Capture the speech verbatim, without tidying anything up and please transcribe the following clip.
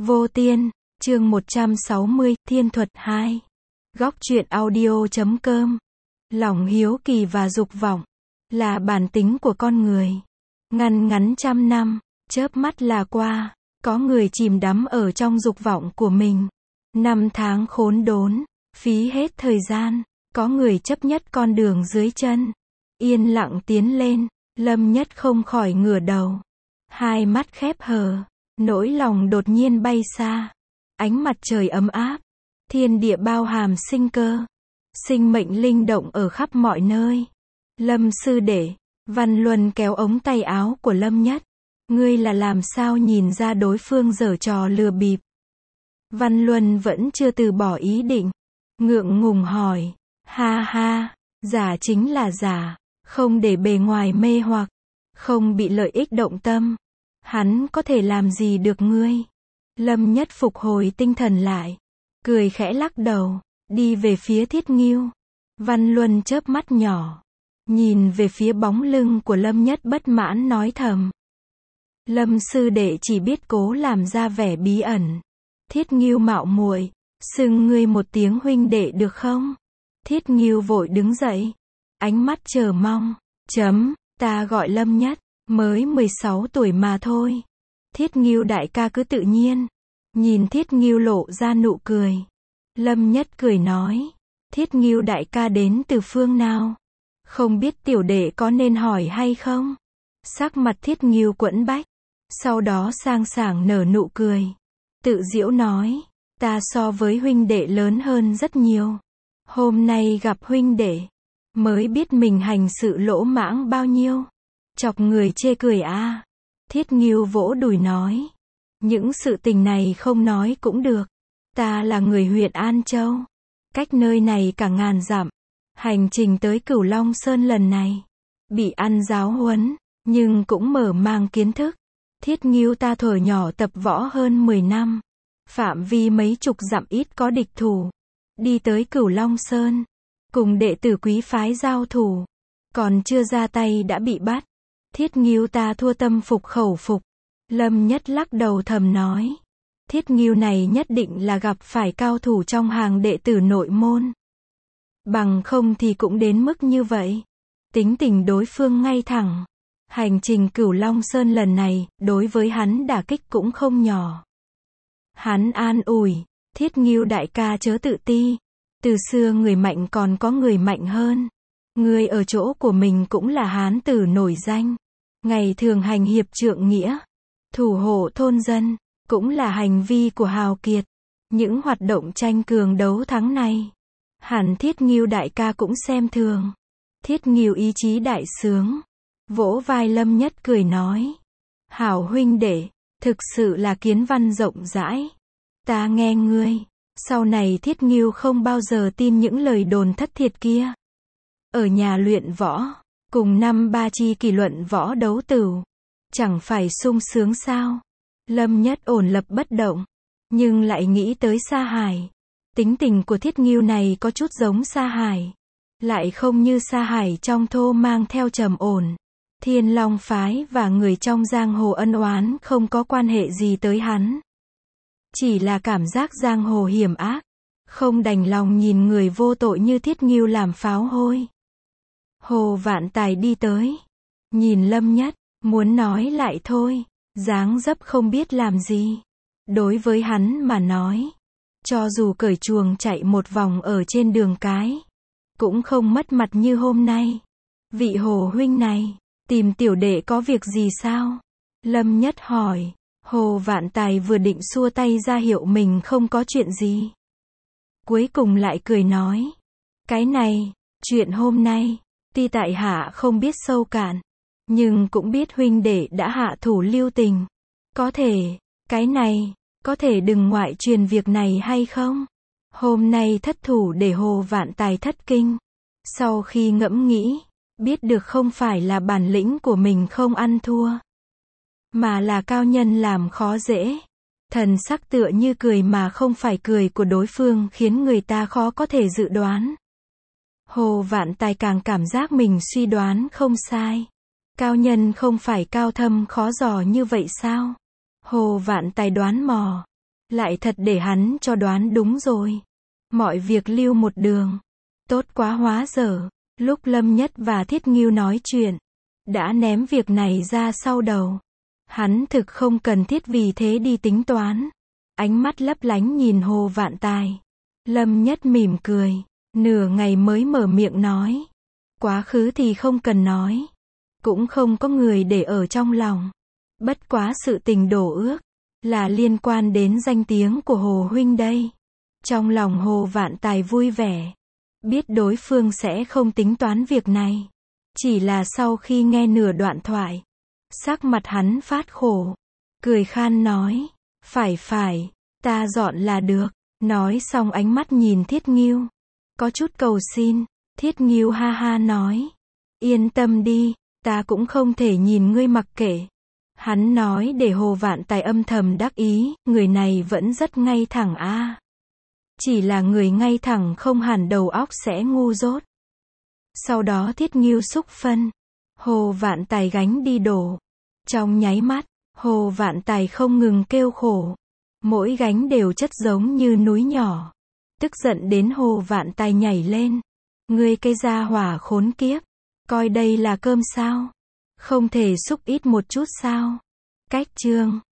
Vô Tiên, chương một trăm sáu mươi, Thiên thuật hai. Góc truyện audio.com. Lòng hiếu kỳ và dục vọng là bản tính của con người. Ngăn ngắn trăm năm, chớp mắt là qua, có người chìm đắm ở trong dục vọng của mình. Năm tháng khốn đốn, phí hết thời gian, có người chấp nhất con đường dưới chân. Yên lặng tiến lên, Lâm Nhất không khỏi ngửa đầu. Hai mắt khép hờ, nỗi lòng đột nhiên bay xa. Ánh mặt trời ấm áp, thiên địa bao hàm sinh cơ. Sinh mệnh linh động ở khắp mọi nơi. Lâm sư đệ, Văn Luân kéo ống tay áo của Lâm Nhất. Ngươi là làm sao nhìn ra đối phương giở trò lừa bịp? Văn Luân vẫn chưa từ bỏ ý định. Ngượng ngùng hỏi. Ha ha, giả chính là giả. Không để bề ngoài mê hoặc. Không bị lợi ích động tâm. Hắn có thể làm gì được ngươi? Lâm Nhất phục hồi tinh thần lại. Cười khẽ lắc đầu. Đi về phía Thiết Ngưu. Văn Luân chớp mắt nhỏ. Nhìn về phía bóng lưng của Lâm Nhất bất mãn nói thầm. Lâm sư đệ chỉ biết cố làm ra vẻ bí ẩn. Thiết Ngưu mạo muội, xưng ngươi một tiếng huynh đệ được không? Thiết Ngưu vội đứng dậy. Ánh mắt chờ mong. Chấm, ta gọi Lâm Nhất, mới mười sáu tuổi mà thôi. Thiết Ngưu đại ca cứ tự nhiên. Nhìn Thiết Ngưu lộ ra nụ cười. Lâm Nhất cười nói. Thiết Ngưu đại ca đến từ phương nào? Không biết tiểu đệ có nên hỏi hay không? Sắc mặt Thiết Ngưu quẫn bách. Sau đó sang sảng nở nụ cười. Tự giễu nói. Ta so với huynh đệ lớn hơn rất nhiều. Hôm nay gặp huynh đệ. Mới biết mình hành sự lỗ mãng bao nhiêu. Chọc người chê cười a. À. Thiết Ngưu vỗ đùi nói. Những sự tình này không nói cũng được. Ta là người huyện An Châu. Cách nơi này cả ngàn dặm. Hành trình tới Cửu Long Sơn lần này. Bị ăn giáo huấn. Nhưng cũng mở mang kiến thức. Thiết Ngưu ta thuở nhỏ tập võ hơn mười năm. Phạm vi mấy chục dặm ít có địch thủ. Đi tới Cửu Long Sơn. Cùng đệ tử quý phái giao thủ. Còn chưa ra tay đã bị bắt. Thiết Ngưu ta thua tâm phục khẩu phục. Lâm Nhất lắc đầu thầm nói. Thiết Ngưu này nhất định là gặp phải cao thủ trong hàng đệ tử nội môn. Bằng không thì cũng đến mức như vậy. Tính tình đối phương ngay thẳng. Hành trình Cửu Long Sơn lần này, đối với hắn đả kích cũng không nhỏ. Hắn an ủi. Thiết Ngưu đại ca chớ tự ti. Từ xưa người mạnh còn có người mạnh hơn. Người ở chỗ của mình cũng là hán tử nổi danh. Ngày thường hành hiệp trượng nghĩa. Thủ hộ thôn dân. Cũng là hành vi của hào kiệt. Những hoạt động tranh cường đấu thắng này. Hẳn Thiết Ngưu đại ca cũng xem thường. Thiết Ngưu ý chí đại sướng. Vỗ vai Lâm Nhất cười nói. Hảo huynh đệ. Thực sự là kiến văn rộng rãi. Ta nghe ngươi. Sau này Thiết Ngưu không bao giờ tin những lời đồn thất thiệt kia. Ở nhà luyện võ. Cùng năm ba chi kỷ luận võ đấu tửu. Chẳng phải sung sướng sao? Lâm Nhất ổn lập bất động. Nhưng lại nghĩ tới Sa Hải. Tính tình của Thiết Ngưu này có chút giống Sa Hải. Lại không như Sa Hải trong thô mang theo trầm ổn. Thiên Long phái và người trong giang hồ ân oán không có quan hệ gì tới hắn. Chỉ là cảm giác giang hồ hiểm ác. Không đành lòng nhìn người vô tội như Thiết Ngưu làm pháo hôi. Hồ Vạn Tài đi tới. Nhìn Lâm Nhất. Muốn nói lại thôi. Dáng dấp không biết làm gì. Đối với hắn mà nói. Cho dù cởi chuồng chạy một vòng ở trên đường cái. Cũng không mất mặt như hôm nay. Vị Hồ huynh này. Tìm tiểu đệ có việc gì sao? Lâm Nhất hỏi. Hồ Vạn Tài vừa định xua tay ra hiệu mình không có chuyện gì. Cuối cùng lại cười nói. Cái này, chuyện hôm nay, tuy tại hạ không biết sâu cạn. Nhưng cũng biết huynh đệ đã hạ thủ lưu tình. Có thể, cái này, có thể đừng ngoại truyền việc này hay không? Hôm nay thất thủ để Hồ Vạn Tài thất kinh. Sau khi ngẫm nghĩ, biết được không phải là bản lĩnh của mình không ăn thua. Mà là cao nhân làm khó dễ. Thần sắc tựa như cười mà không phải cười của đối phương khiến người ta khó có thể dự đoán. Hồ Vạn Tài càng cảm giác mình suy đoán không sai. Cao nhân không phải cao thâm khó dò như vậy sao? Hồ Vạn Tài đoán mò. Lại thật để hắn cho đoán đúng rồi. Mọi việc lưu một đường. Tốt quá hóa dở. Lúc Lâm Nhất và Thiết Ngưu nói chuyện, đã ném việc này ra sau đầu. Hắn thực không cần thiết vì thế đi tính toán. Ánh mắt lấp lánh nhìn Hồ Vạn Tài. Lâm Nhất mỉm cười. Nửa ngày mới mở miệng nói. Quá khứ thì không cần nói. Cũng không có người để ở trong lòng. Bất quá sự tình đổ ước. Là liên quan đến danh tiếng của Hồ huynh đây. Trong lòng Hồ Vạn Tài vui vẻ. Biết đối phương sẽ không tính toán việc này. Chỉ là sau khi nghe nửa đoạn thoại. Sắc mặt hắn phát khổ. Cười khan nói. Phải phải. Ta dọn là được. Nói xong ánh mắt nhìn Thiết Ngưu. Có chút cầu xin. Thiết Ngưu ha ha nói. Yên tâm đi. Ta cũng không thể nhìn ngươi mặc kệ. Hắn nói để Hồ Vạn Tài âm thầm đắc ý. Người này vẫn rất ngay thẳng a. À. Chỉ là người ngay thẳng không hẳn đầu óc sẽ ngu dốt. Sau đó Thiết Ngưu xúc phân. Hồ Vạn Tài gánh đi đổ. Trong nháy mắt, Hồ Vạn Tài không ngừng kêu khổ. Mỗi gánh đều chất giống như núi nhỏ. Tức giận đến Hồ Vạn Tài nhảy lên. Ngươi cái gia hỏa khốn kiếp. Coi đây là cơm sao? Không thể xúc ít một chút sao? Cách chương